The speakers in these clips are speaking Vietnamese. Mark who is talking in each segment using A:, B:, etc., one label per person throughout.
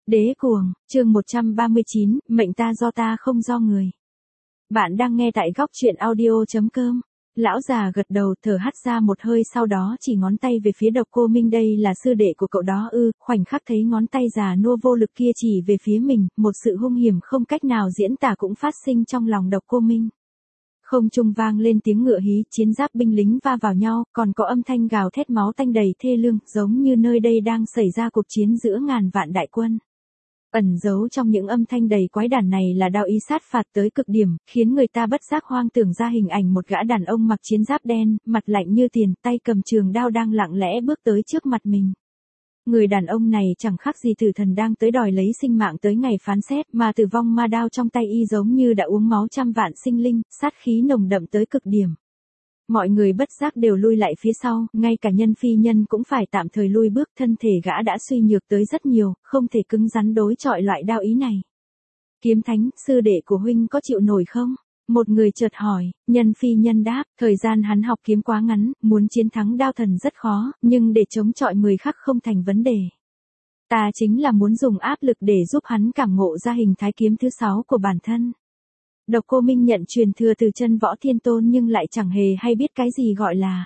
A: Đế cuồng, chương 139, mệnh ta do ta không do người. Bạn đang nghe tại góc truyện audio.com. Lão già gật đầu thở hắt ra một hơi sau đó chỉ ngón tay về phía Độc Cô Minh, đây là sư đệ của cậu đó ư? Khoảnh khắc thấy ngón tay già nua vô lực kia chỉ về phía mình, một sự hung hiểm không cách nào diễn tả cũng phát sinh trong lòng Độc Cô Minh. Không trung vang lên tiếng ngựa hí, chiến giáp binh lính va vào nhau, còn có âm thanh gào thét máu tanh đầy thê lương, giống như nơi đây đang xảy ra cuộc chiến giữa ngàn vạn đại quân. Ẩn giấu trong những âm thanh đầy quái đản này là đao ý sát phạt tới cực điểm, khiến người ta bất giác hoang tưởng ra hình ảnh một gã đàn ông mặc chiến giáp đen, mặt lạnh như tiền, tay cầm trường đao đang lặng lẽ bước tới trước mặt mình. Người đàn ông này chẳng khác gì tử thần đang tới đòi lấy sinh mạng tới ngày phán xét, mà tử vong ma đao trong tay y giống như đã uống máu trăm vạn sinh linh, sát khí nồng đậm tới cực điểm. Mọi người bất giác đều lui lại phía sau, ngay cả Nhân Phi Nhân cũng phải tạm thời lui bước, thân thể gã đã suy nhược tới rất nhiều, không thể cứng rắn đối chọi loại đao ý này. Kiếm Thánh, sư đệ của huynh có chịu nổi không? Một người chợt hỏi. Nhân Phi Nhân đáp, thời gian hắn học kiếm quá ngắn, muốn chiến thắng đao thần rất khó, nhưng để chống chọi 10 khắc không thành vấn đề. Ta chính là muốn dùng áp lực để giúp hắn cảm ngộ ra hình thái kiếm thứ 6 của bản thân. Độc Cô Minh nhận truyền thừa từ chân Võ Thiên Tôn nhưng lại chẳng hề hay biết cái gì gọi là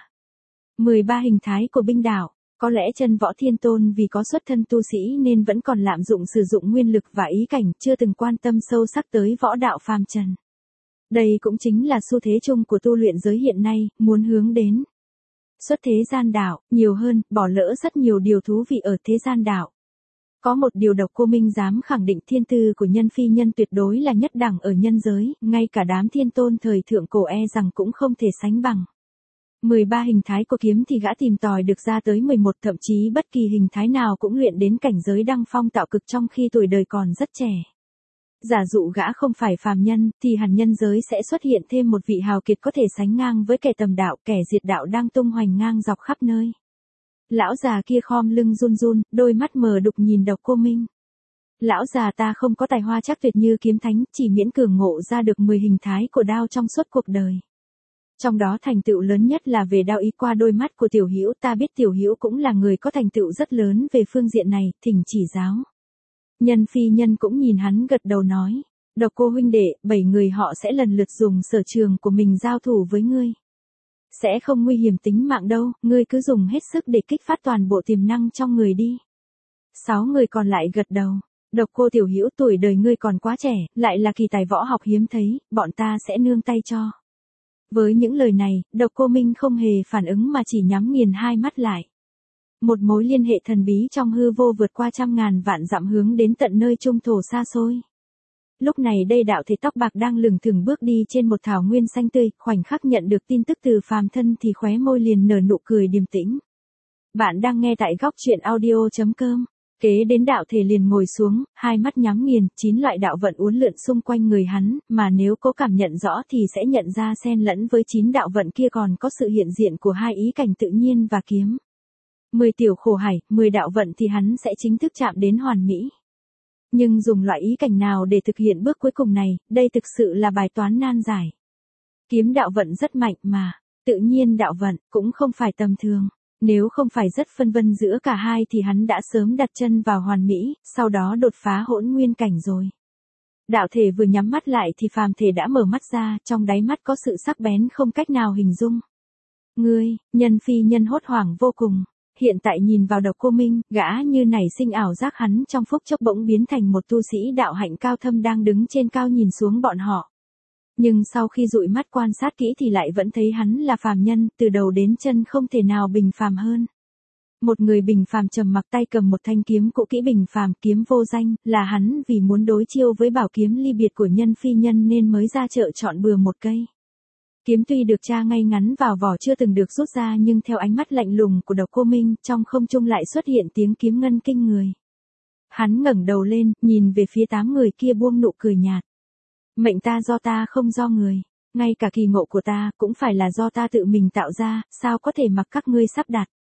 A: 13 hình thái của binh đạo. Có lẽ chân Võ Thiên Tôn vì có xuất thân tu sĩ nên vẫn còn lạm dụng sử dụng nguyên lực và ý cảnh, chưa từng quan tâm sâu sắc tới võ đạo phàm trần. Đây cũng chính là xu thế chung của tu luyện giới hiện nay, muốn hướng đến xuất thế gian đạo, nhiều hơn, bỏ lỡ rất nhiều điều thú vị ở thế gian đạo. Có một điều Độc Cô Minh dám khẳng định, thiên tư của Nhân Phi Nhân tuyệt đối là nhất đẳng ở nhân giới, ngay cả đám thiên tôn thời thượng cổ e rằng cũng không thể sánh bằng. 13 hình thái của kiếm thì gã tìm tòi được ra tới 11, thậm chí bất kỳ hình thái nào cũng luyện đến cảnh giới đăng phong tạo cực trong khi tuổi đời còn rất trẻ. Giả dụ gã không phải phàm nhân, thì hẳn nhân giới sẽ xuất hiện thêm một vị hào kiệt có thể sánh ngang với kẻ tầm đạo, kẻ diệt đạo đang tung hoành ngang dọc khắp nơi. Lão già kia khom lưng run run, đôi mắt mờ đục nhìn Độc Cô Minh. Lão già ta không có tài hoa chắc tuyệt như kiếm thánh, chỉ miễn cường ngộ ra được 10 hình thái của đao trong suốt cuộc đời. Trong đó thành tựu lớn nhất là về đao ý. Qua đôi mắt của Tiểu Hữu ta biết Tiểu Hữu cũng là người có thành tựu rất lớn về phương diện này, thỉnh chỉ giáo. Nhân Phi Nhân cũng nhìn hắn gật đầu nói, Độc Cô huynh đệ, 7 người họ sẽ lần lượt dùng sở trường của mình giao thủ với ngươi. Sẽ không nguy hiểm tính mạng đâu, ngươi cứ dùng hết sức để kích phát toàn bộ tiềm năng trong người đi. 6 người còn lại gật đầu. Độc Cô tiểu hữu, tuổi đời ngươi còn quá trẻ, lại là kỳ tài võ học hiếm thấy, bọn ta sẽ nương tay cho. Với những lời này, Độc Cô Minh không hề phản ứng mà chỉ nhắm nghiền hai mắt lại. Một mối liên hệ thần bí trong hư vô vượt qua trăm ngàn vạn dặm hướng đến tận nơi trung thổ xa xôi. Lúc này đây đạo thể tóc bạc đang lừng thừng bước đi trên một thảo nguyên xanh tươi, khoảnh khắc nhận được tin tức từ phàm thân thì khóe môi liền nở nụ cười điềm tĩnh. Bạn đang nghe tại góc truyện audio.com. Kế đến đạo thể liền ngồi xuống, hai mắt nhắm nghiền, 9 loại đạo vận uốn lượn xung quanh người hắn, mà nếu có cảm nhận rõ thì sẽ nhận ra xen lẫn với 9 đạo vận kia còn có sự hiện diện của hai ý cảnh tự nhiên và kiếm. 10 tiểu khổ hải, 10 đạo vận thì hắn sẽ chính thức chạm đến hoàn mỹ. Nhưng dùng loại ý cảnh nào để thực hiện bước cuối cùng này, đây thực sự là bài toán nan giải. Kiếm đạo vận rất mạnh mà, tự nhiên đạo vận cũng không phải tầm thường. Nếu không phải rất phân vân giữa cả hai thì hắn đã sớm đặt chân vào hoàn mỹ, sau đó đột phá hỗn nguyên cảnh rồi. Đạo thể vừa nhắm mắt lại thì phàm thể đã mở mắt ra, trong đáy mắt có sự sắc bén không cách nào hình dung. Ngươi, Nhân Phi Nhân hốt hoảng vô cùng. Hiện tại nhìn vào Độc Cô Minh, gã như nảy sinh ảo giác hắn trong phút chốc bỗng biến thành một tu sĩ đạo hạnh cao thâm đang đứng trên cao nhìn xuống bọn họ. Nhưng sau khi dụi mắt quan sát kỹ thì lại vẫn thấy hắn là phàm nhân, từ đầu đến chân không thể nào bình phàm hơn. Một người bình phàm trầm mặc tay cầm một thanh kiếm cũ kỹ bình phàm, kiếm vô danh, là hắn vì muốn đối chiêu với bảo kiếm ly biệt của Nhân Phi Nhân nên mới ra chợ chọn bừa một cây. Kiếm tuy được tra ngay ngắn vào vỏ chưa từng được rút ra nhưng theo ánh mắt lạnh lùng của Độc Cô Minh, trong không trung lại xuất hiện tiếng kiếm ngân kinh người. Hắn ngẩng đầu lên, nhìn về phía 8 người kia buông nụ cười nhạt. Mệnh ta do ta không do người, ngay cả kỳ ngộ của ta cũng phải là do ta tự mình tạo ra, sao có thể mặc các ngươi sắp đặt.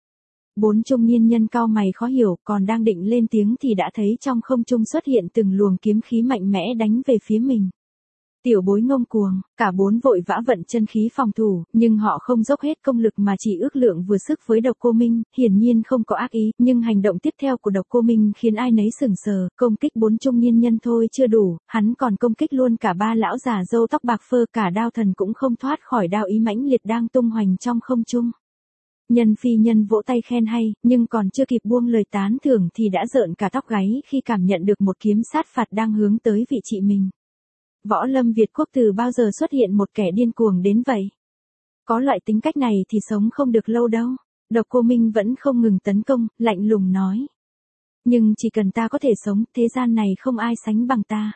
A: 4 trung niên nhân cau mày khó hiểu, còn đang định lên tiếng thì đã thấy trong không trung xuất hiện từng luồng kiếm khí mạnh mẽ đánh về phía mình. Tiểu bối ngông cuồng, cả bốn vội vã vận chân khí phòng thủ, nhưng họ không dốc hết công lực mà chỉ ước lượng vừa sức với Độc Cô Minh, hiển nhiên không có ác ý, nhưng hành động tiếp theo của Độc Cô Minh khiến ai nấy sửng sờ, công kích bốn trung niên nhân thôi chưa đủ, hắn còn công kích luôn cả ba lão già râu tóc bạc phơ, cả đao thần cũng không thoát khỏi đao ý mãnh liệt đang tung hoành trong không trung. Nhân phi nhân vỗ tay khen hay, nhưng còn chưa kịp buông lời tán thưởng thì đã rợn cả tóc gáy khi cảm nhận được một kiếm sát phạt đang hướng tới vị chị mình. Võ lâm Việt quốc từ bao giờ xuất hiện một kẻ điên cuồng đến vậy? Có loại tính cách này thì sống không được lâu đâu. Độc Cô Minh vẫn không ngừng tấn công, lạnh lùng nói. Nhưng chỉ cần ta có thể sống, thế gian này không ai sánh bằng ta.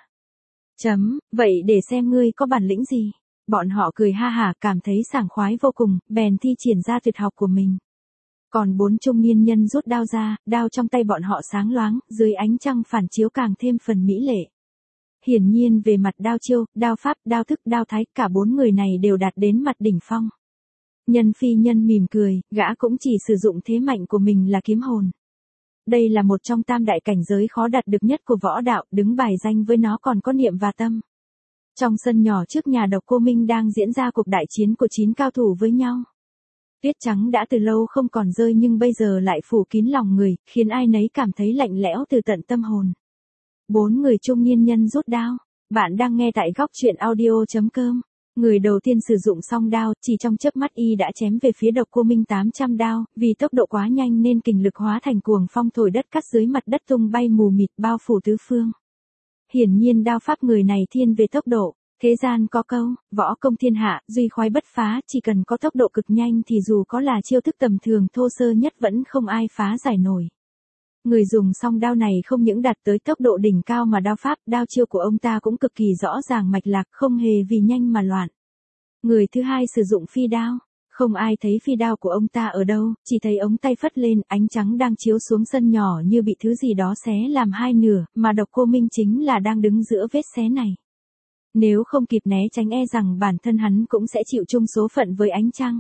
A: Vậy để xem ngươi có bản lĩnh gì. Bọn họ cười ha hả cảm thấy sảng khoái vô cùng, bèn thi triển ra tuyệt học của mình. Còn bốn trung niên nhân rút đao ra, đao trong tay bọn họ sáng loáng, dưới ánh trăng phản chiếu càng thêm phần mỹ lệ. Hiển nhiên về mặt đao chiêu, đao pháp, đao thức, đao thái, cả bốn người này đều đạt đến mặt đỉnh phong. Nhân phi nhân mỉm cười, gã cũng chỉ sử dụng thế mạnh của mình là kiếm hồn. Đây là một trong tam đại cảnh giới khó đạt được nhất của võ đạo, đứng bài danh với nó còn có niệm và tâm. Trong sân nhỏ trước nhà Độc Cô Minh đang diễn ra cuộc đại chiến của 9 cao thủ với nhau. Tuyết trắng đã từ lâu không còn rơi nhưng bây giờ lại phủ kín lòng người, khiến ai nấy cảm thấy lạnh lẽo từ tận tâm hồn. Bốn người trung niên nhân rút đao. Bạn đang nghe tại góc truyện audio.com. Người đầu tiên sử dụng song đao, chỉ trong chớp mắt y đã chém về phía Độc Cô Minh 800 đao, vì tốc độ quá nhanh nên kình lực hóa thành cuồng phong thổi đất cắt dưới mặt đất tung bay mù mịt bao phủ tứ phương. Hiển nhiên đao pháp người này thiên về tốc độ. Thế gian có câu, võ công thiên hạ, duy khoái bất phá, chỉ cần có tốc độ cực nhanh thì dù có là chiêu thức tầm thường thô sơ nhất vẫn không ai phá giải nổi. Người dùng song đao này không những đạt tới tốc độ đỉnh cao mà đao pháp, đao chiêu của ông ta cũng cực kỳ rõ ràng mạch lạc, không hề vì nhanh mà loạn. Người thứ hai sử dụng phi đao. Không ai thấy phi đao của ông ta ở đâu, chỉ thấy ống tay phất lên, ánh trắng đang chiếu xuống sân nhỏ như bị thứ gì đó xé làm hai nửa, mà Độc Cô Minh chính là đang đứng giữa vết xé này. Nếu không kịp né tránh e rằng bản thân hắn cũng sẽ chịu chung số phận với ánh trăng.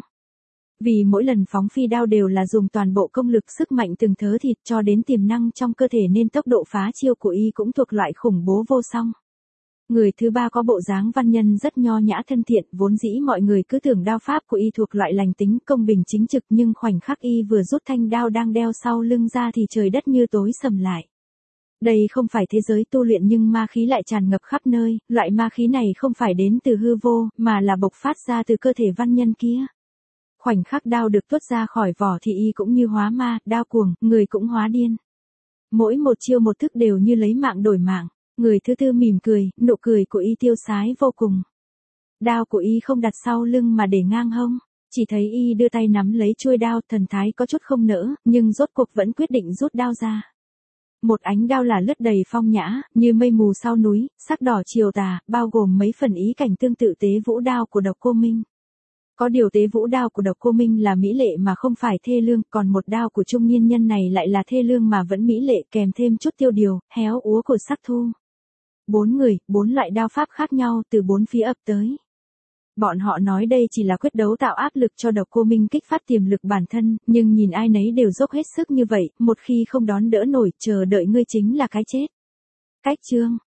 A: Vì mỗi lần phóng phi đao đều là dùng toàn bộ công lực sức mạnh từng thớ thịt cho đến tiềm năng trong cơ thể nên tốc độ phá chiêu của y cũng thuộc loại khủng bố vô song. Người thứ ba có bộ dáng văn nhân rất nho nhã thân thiện, vốn dĩ mọi người cứ tưởng đao pháp của y thuộc loại lành tính công bình chính trực nhưng khoảnh khắc y vừa rút thanh đao đang đeo sau lưng ra thì trời đất như tối sầm lại. Đây không phải thế giới tu luyện nhưng ma khí lại tràn ngập khắp nơi, loại ma khí này không phải đến từ hư vô, mà là bộc phát ra từ cơ thể văn nhân kia. Khoảnh khắc đao được tuốt ra khỏi vỏ thì y cũng như hóa ma, đao cuồng, người cũng hóa điên. Mỗi một chiêu một thức đều như lấy mạng đổi mạng. Người thứ tư mỉm cười, nụ cười của y tiêu sái vô cùng. Đao của y không đặt sau lưng mà để ngang hông, chỉ thấy y đưa tay nắm lấy chuôi đao, thần thái có chút không nỡ, nhưng rốt cuộc vẫn quyết định rút đao ra. Một ánh đao là lướt đầy phong nhã, như mây mù sau núi, sắc đỏ chiều tà, bao gồm mấy phần ý cảnh tương tự tế vũ đao của Độc Cô Minh. Có điều tế vũ đao của Độc Cô Minh là mỹ lệ mà không phải thê lương, còn một đao của trung niên nhân này lại là thê lương mà vẫn mỹ lệ, kèm thêm chút tiêu điều, héo úa của sắc thu. Bốn người, bốn loại đao pháp khác nhau từ bốn phía ập tới. Bọn họ nói đây chỉ là quyết đấu tạo áp lực cho Độc Cô Minh kích phát tiềm lực bản thân, nhưng nhìn ai nấy đều dốc hết sức như vậy, một khi không đón đỡ nổi, chờ đợi ngươi chính là cái chết. Cách chương